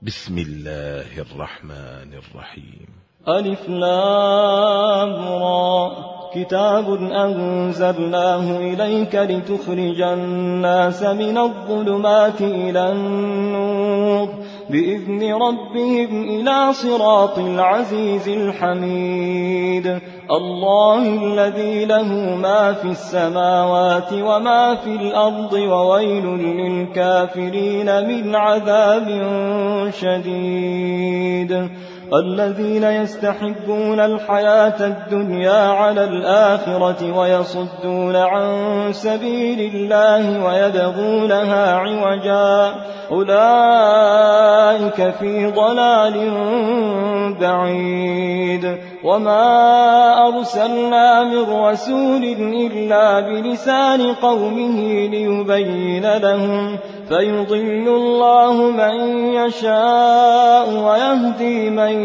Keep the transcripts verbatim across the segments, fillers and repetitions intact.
بسم الله الرحمن الرحيم. ألف لام را كتاب أنزلناه إليك لتخرج الناس من الظلمات إلى النور بإذن ربهم إلى صراط العزيز الحميد الله الذي له ما في السماوات وما في الأرض وويل للكافرين من عذاب شديد الذين يستحبون الحياة الدنيا على الآخرة ويصدون عن سبيل الله ويبغونها عوجا أولئك في ضلال بعيد وما أرسلنا من رسول إلا بلسان قومه ليبين لهم فيضل الله من يشاء ويهدي من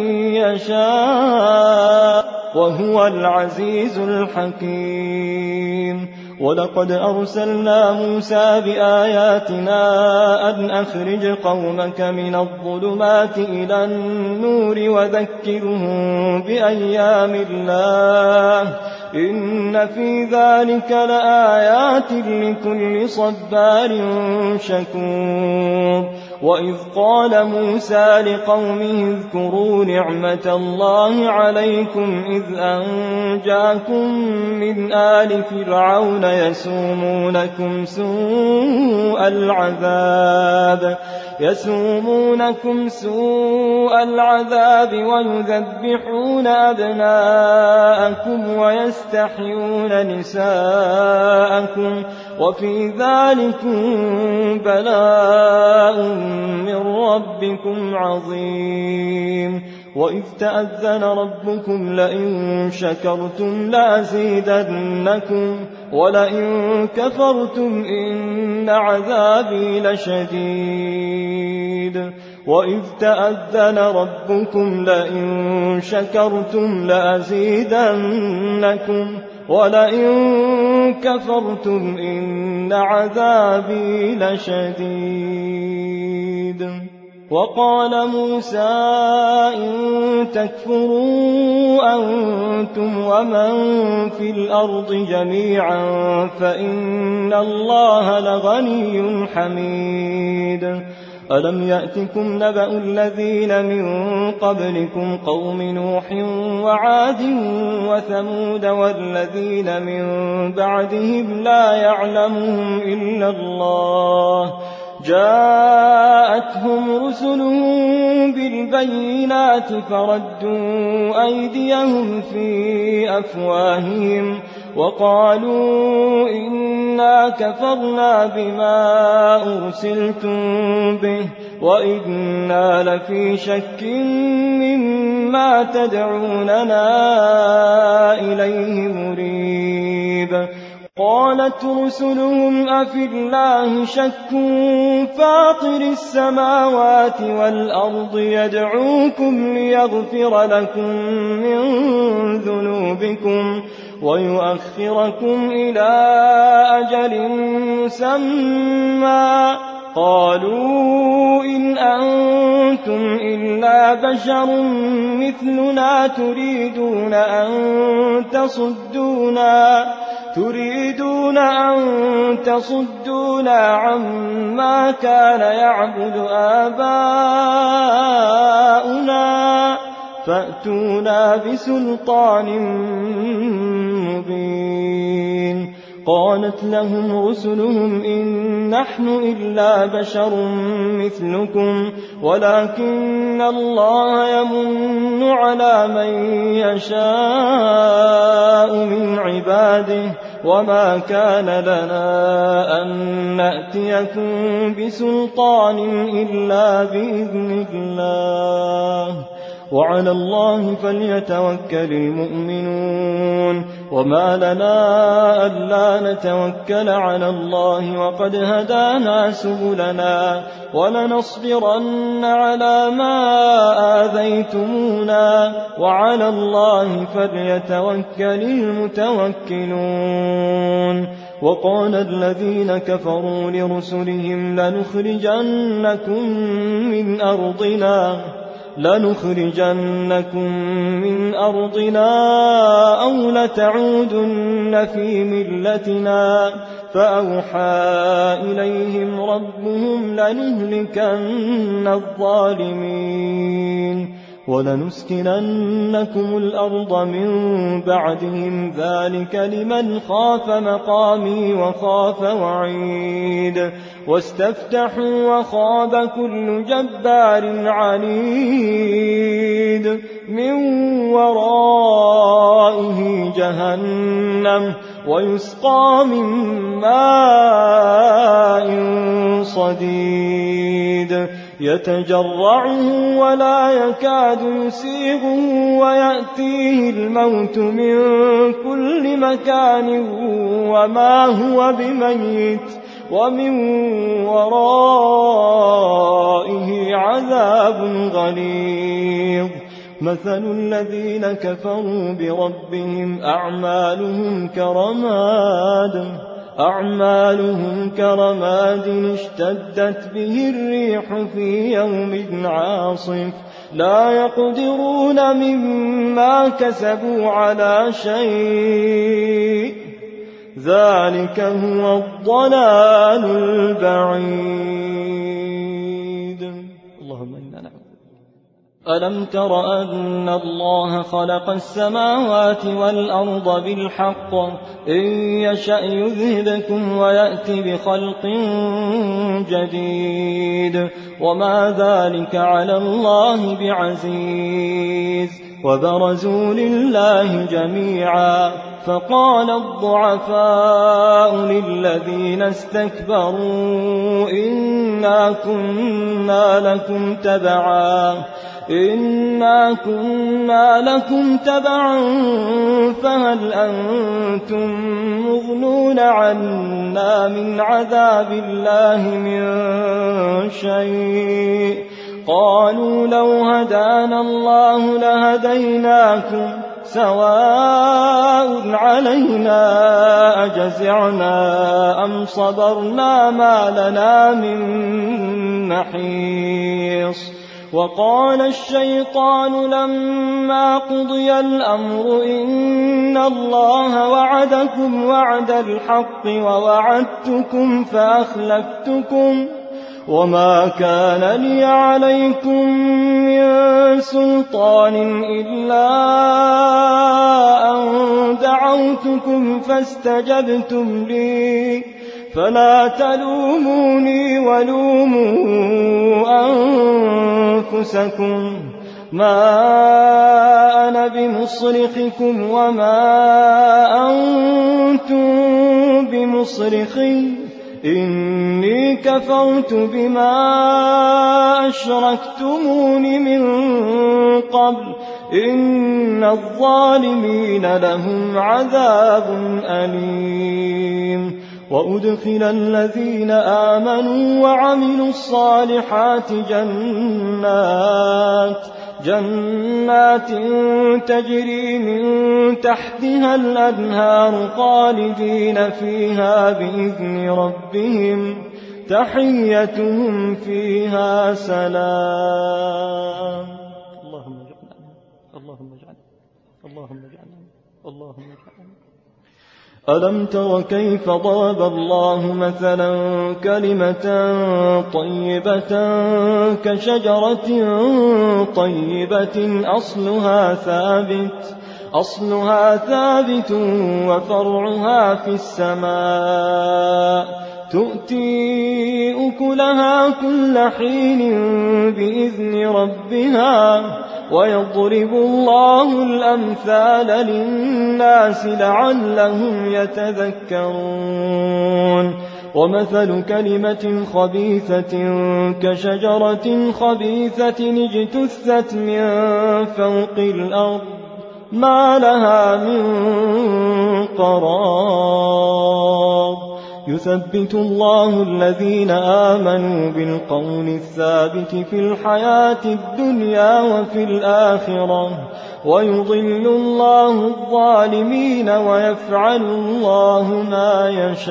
يشاء وهو العزيز الحكيم ولقد أرسلنا موسى بآياتنا أن أخرج قومك من الظلمات إلى النور وذكرهم بأيام الله إن في ذلك لآيات لكل صبار شكور وإذ قال موسى لقومه اذكروا نعمة الله عليكم إذ أنجاكم من آل فرعون يسومونكم سوء العذاب يسومونكم سوء العذاب ويذبحون أبناءكم ويستحيون نساءكم وفي ذلكم بلاء من ربكم عظيم وإذ تأذن ربكم لئن شكرتم لأزيدنكم ولئن كفرتم إن عذابي لشديد وإذ تأذن ربكم لئن شكرتم لأزيدنكم ولئن كفرتم إن عذابي لشديد وقال موسى إن تكفروا أنتم ومن في الأرض جميعا فإن الله لغني حميد ألم يأتكم نبأ الذين من قبلكم قوم نوح وعاد وثمود والذين من بعدهم لا يعلمهم إلا الله جاءتهم رسلهم بالبينات فردوا أيديهم في أفواههم وقالوا إنا كفرنا بما أرسلتم به وإنا لفي شك مما تدعوننا إليه مريب قالت رسلهم أفي الله شك فاطر السماوات والأرض يدعوكم ليغفر لكم من ذنوبكم ويؤخركم إلى أجل مسمى قالوا إن أنتم إلا بشر مثلنا تريدون أن تصدونا تريدون أن تصدونا عما كان يعبد آباؤنا فأتونا بسلطان مبين قالت لهم رسلهم إن نحن إلا بشر مثلكم ولكن الله يمن على من يشاء من عباده وما كان لنا أن نأتيكم بسلطان إلا بإذن الله وعلى الله فليتوكل المؤمنون وما لنا ألا نتوكل على الله وقد هدانا سبلنا ولنصبرن على ما آذيتمونا وعلى الله فليتوكل المتوكلون وقال الذين كفروا لرسلهم لنخرجنكم من أرضنا لنخرجنكم من أرضنا أو لتعودن في ملتنا فأوحى إليهم ربهم لنهلكن الظالمين ولنسكننكم الأرض من بعدهم ذلك لمن خاف مقامي وخاف وعيد واستفتحوا وخاب كل جبار عنيد من ورائه جهنم ويسقى من ماء صديد يتجرعه ولا يكاد يسيغه ويأتيه الموت من كل مكان وما هو بميت ومن ورائه عذاب غليظ مثل الذين كفروا بربهم أعمالهم كرماد أعمالهم كرماد اشتدت به الريح في يوم عاصف لا يقدرون مما كسبوا على شيء ذلك هو الضلال البعيد. اللهم إنا نعوذ. ألم تر أن الله خلق السماوات والأرض بالحق إن يشأ يذهبكم ويأتي بخلق جديد وما ذلك على الله بعزيز وبرزوا لله جميعا فقال الضعفاء للذين استكبروا إنا كنا لكم تبعا إنا كنا لكم تبعا فهل أنتم مغنون عنا من عذاب الله من شيء قالوا لو هدانا الله لهديناكم سواء علينا أجزعنا أم صبرنا ما لنا من محيص. وقال الشيطان لما قضي الأمر إن الله وعدكم وعد الحق ووعدتكم فأخلفتكم وما كان لي عليكم من سلطان إلا أن دعوتكم فاستجبتم لي فلا تلوموني ولوموا أنفسكم ما أنا بمصرخكم وما أنتم بمصرخي إني كفرت بما أشركتمون من قبل إن الظالمين لهم عذاب أليم. وأدخل الذين آمنوا وعملوا الصالحات جنات جنات تجري من تحتها الأنهار خالدين فيها بإذن ربهم تحيتهم فيها سلام. اللهم اجعلنا اللهم اجعلنا اللهم اجعلنا اللهم اجعلنا. ألم تر كيف ضرب الله مثلا كلمة طيبة كشجرة طيبة أصلها ثابت أصلها ثابت وفرعها في السماء تؤتي أكلها كل حين بإذن ربها ويضرب الله الأمثال للناس لعلهم يتذكرون. ومثل كلمة خبيثة كشجرة خبيثة اجتثت من فوق الأرض ما لها من قرار يثبت الله الذين آمنوا بالقول الثابت في الحياة الدنيا وفي الآخرة ويضل الله الظالمين ويفعل الله ما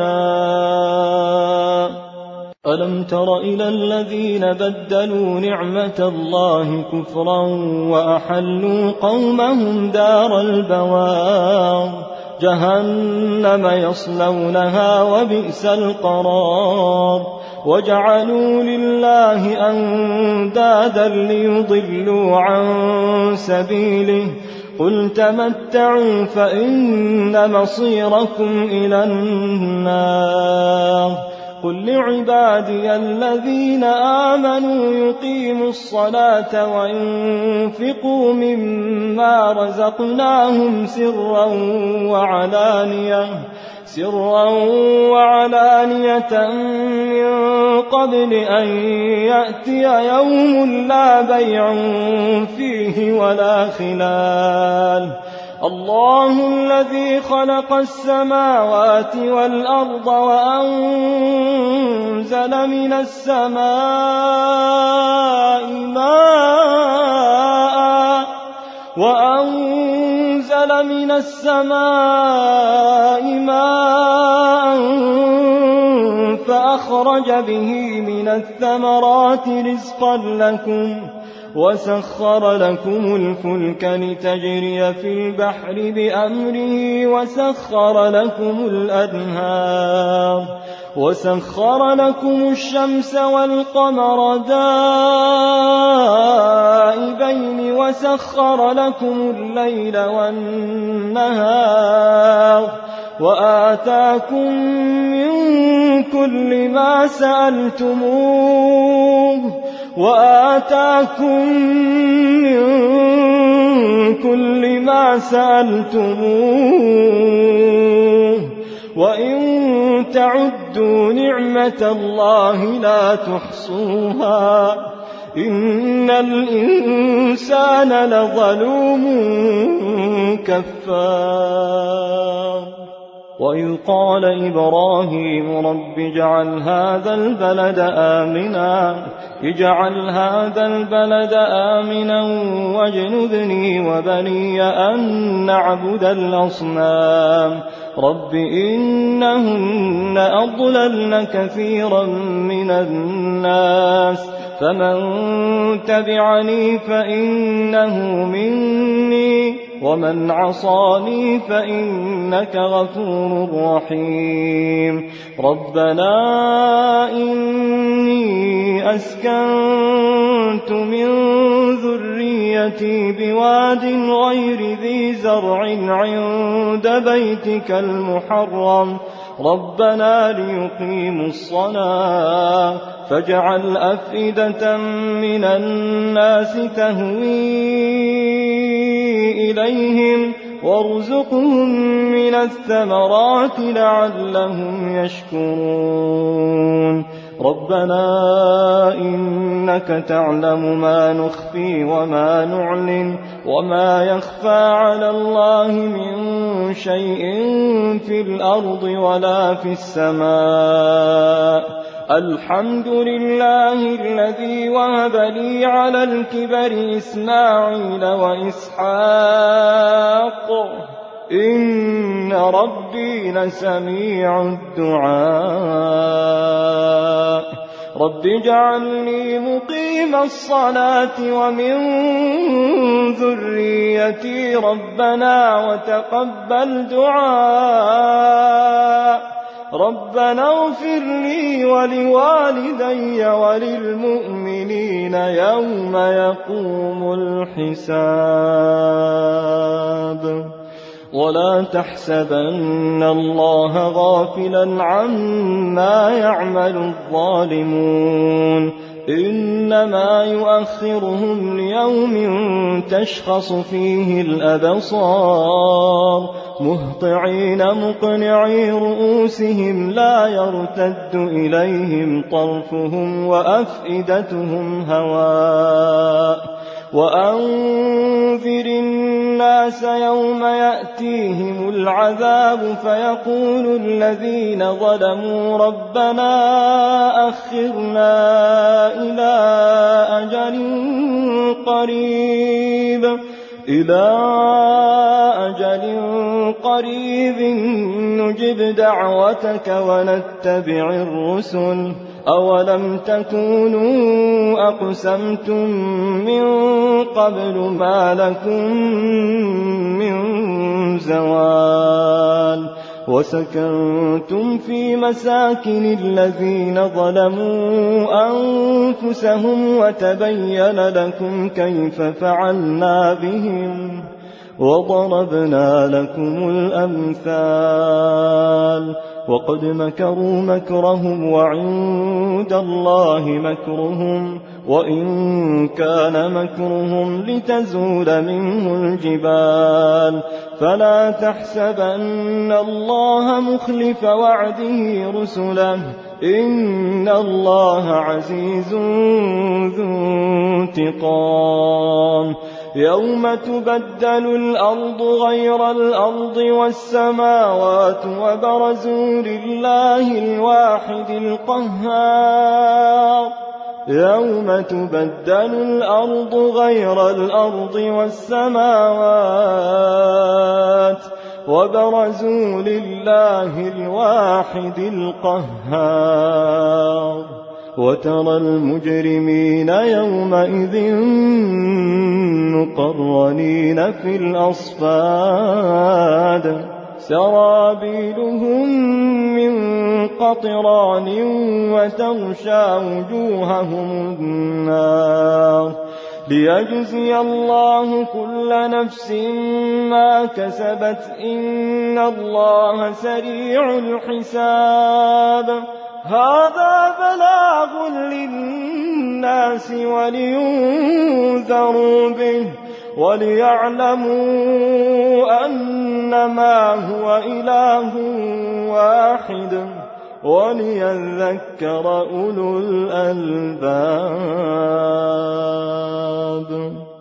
يشاء. ألم تر إلى الذين بدلوا نعمة الله كفرا وأحلوا قومهم دار البوار جهنم يصلونها وبئس القرار وجعلوا لله أندادا ليضلوا عن سبيله قل تمتعوا فإن مصيركم إلى النار قل لعبادي الذين آمنوا يقيموا الصلاة وينفقوا مما رزقناهم سرا وعلانية سرا وعلانية من قبل أن يأتي يوم لا بيع فيه ولا خلال. الله الذي خلق السماوات والأرض وأنزل من السماء ماء وأنزل من السماء ماء فأخرج به من الثمرات رزقا لكم وسخر لكم الفلك لتجري في البحر بأمره وسخر لكم الأنهار وسخر لكم الشمس والقمر دائبين وسخر لكم الليل والنهار وآتاكم من كل ما سألتموه وآتاكم من كل ما سألتموه وإن تعدوا نعمة الله لا تحصوها إن الإنسان لظلوم كفار. وإذ قال إبراهيم رب اجعل هذا البلد آمنا اجعل هذا البلد آمنا واجنبني وبني أن نعبد الأصنام رب إنهن أضللن كثيرا من الناس فمن تبعني فإنه مني ومن عصاني فإنك غفور رحيم. ربنا إني أسكنت من ذريتي بواد غير ذي زرع عند بيتك المحرم ربنا ليقيموا الصلاة فاجعل أفئدة من الناس تهوي إليهم وارزقهم من الثمرات لعلهم يشكرون. ربنا إنك تعلم ما نخفي وما نعلن وما يخفى على الله من شيء في الأرض ولا في السماء. الحمد لله الذي وهب لي على الكبر إسماعيل وإسحاق إن ربي لسميع الدعاء. رب اجعلني مقيم الصلاة ومن ذريتي ربنا وتقبل دعاء. ربنا اغفر لي ولوالدي وللمؤمنين يوم يقوم الحساب. ولا تحسبن الله غافلا عما يعمل الظالمون إنما يؤخرهم ليوم تشخص فيه الأبصار مهطعين مقنعي رؤوسهم لا يرتد إليهم طرفهم وأفئدتهم هواء. وأنذر الناس يوم يأتيهم العذاب فيقول الذين ظلموا ربنا أخرنا إلى أجل قريب إلى أجل قريب نجب دعوتك ونتبع الرسل أولم تكونوا أقسمتم من قبل ما لكم من زوال وسكنتم في مساكن الذين ظلموا أنفسهم وتبين لكم كيف فعلنا بهم وضربنا لكم الأمثال وقد مكروا مكرهم وعند الله مكرهم وإن كان مكرهم لتزول منه الجبال فلا تحسبن الله مخلف وعده رسله إن الله عزيز ذو انتقام يوم تبدل الأرض غير الأرض والسماوات وبرزوا لله الواحد القهار يوم تبدل الأرض غير الأرض والسماوات وبرزوا لله الواحد القهار وترى المجرمين يومئذ مقرنين في الأصفاد سرابيلهم من قطران وتغشى وجوههم النار ليجزي الله كل نفس ما كسبت إن الله سريع الحساب هذا بلاغ للناس ولينذروا به وليعلموا أنما هو إله واحد وليذكر أولو الألباب.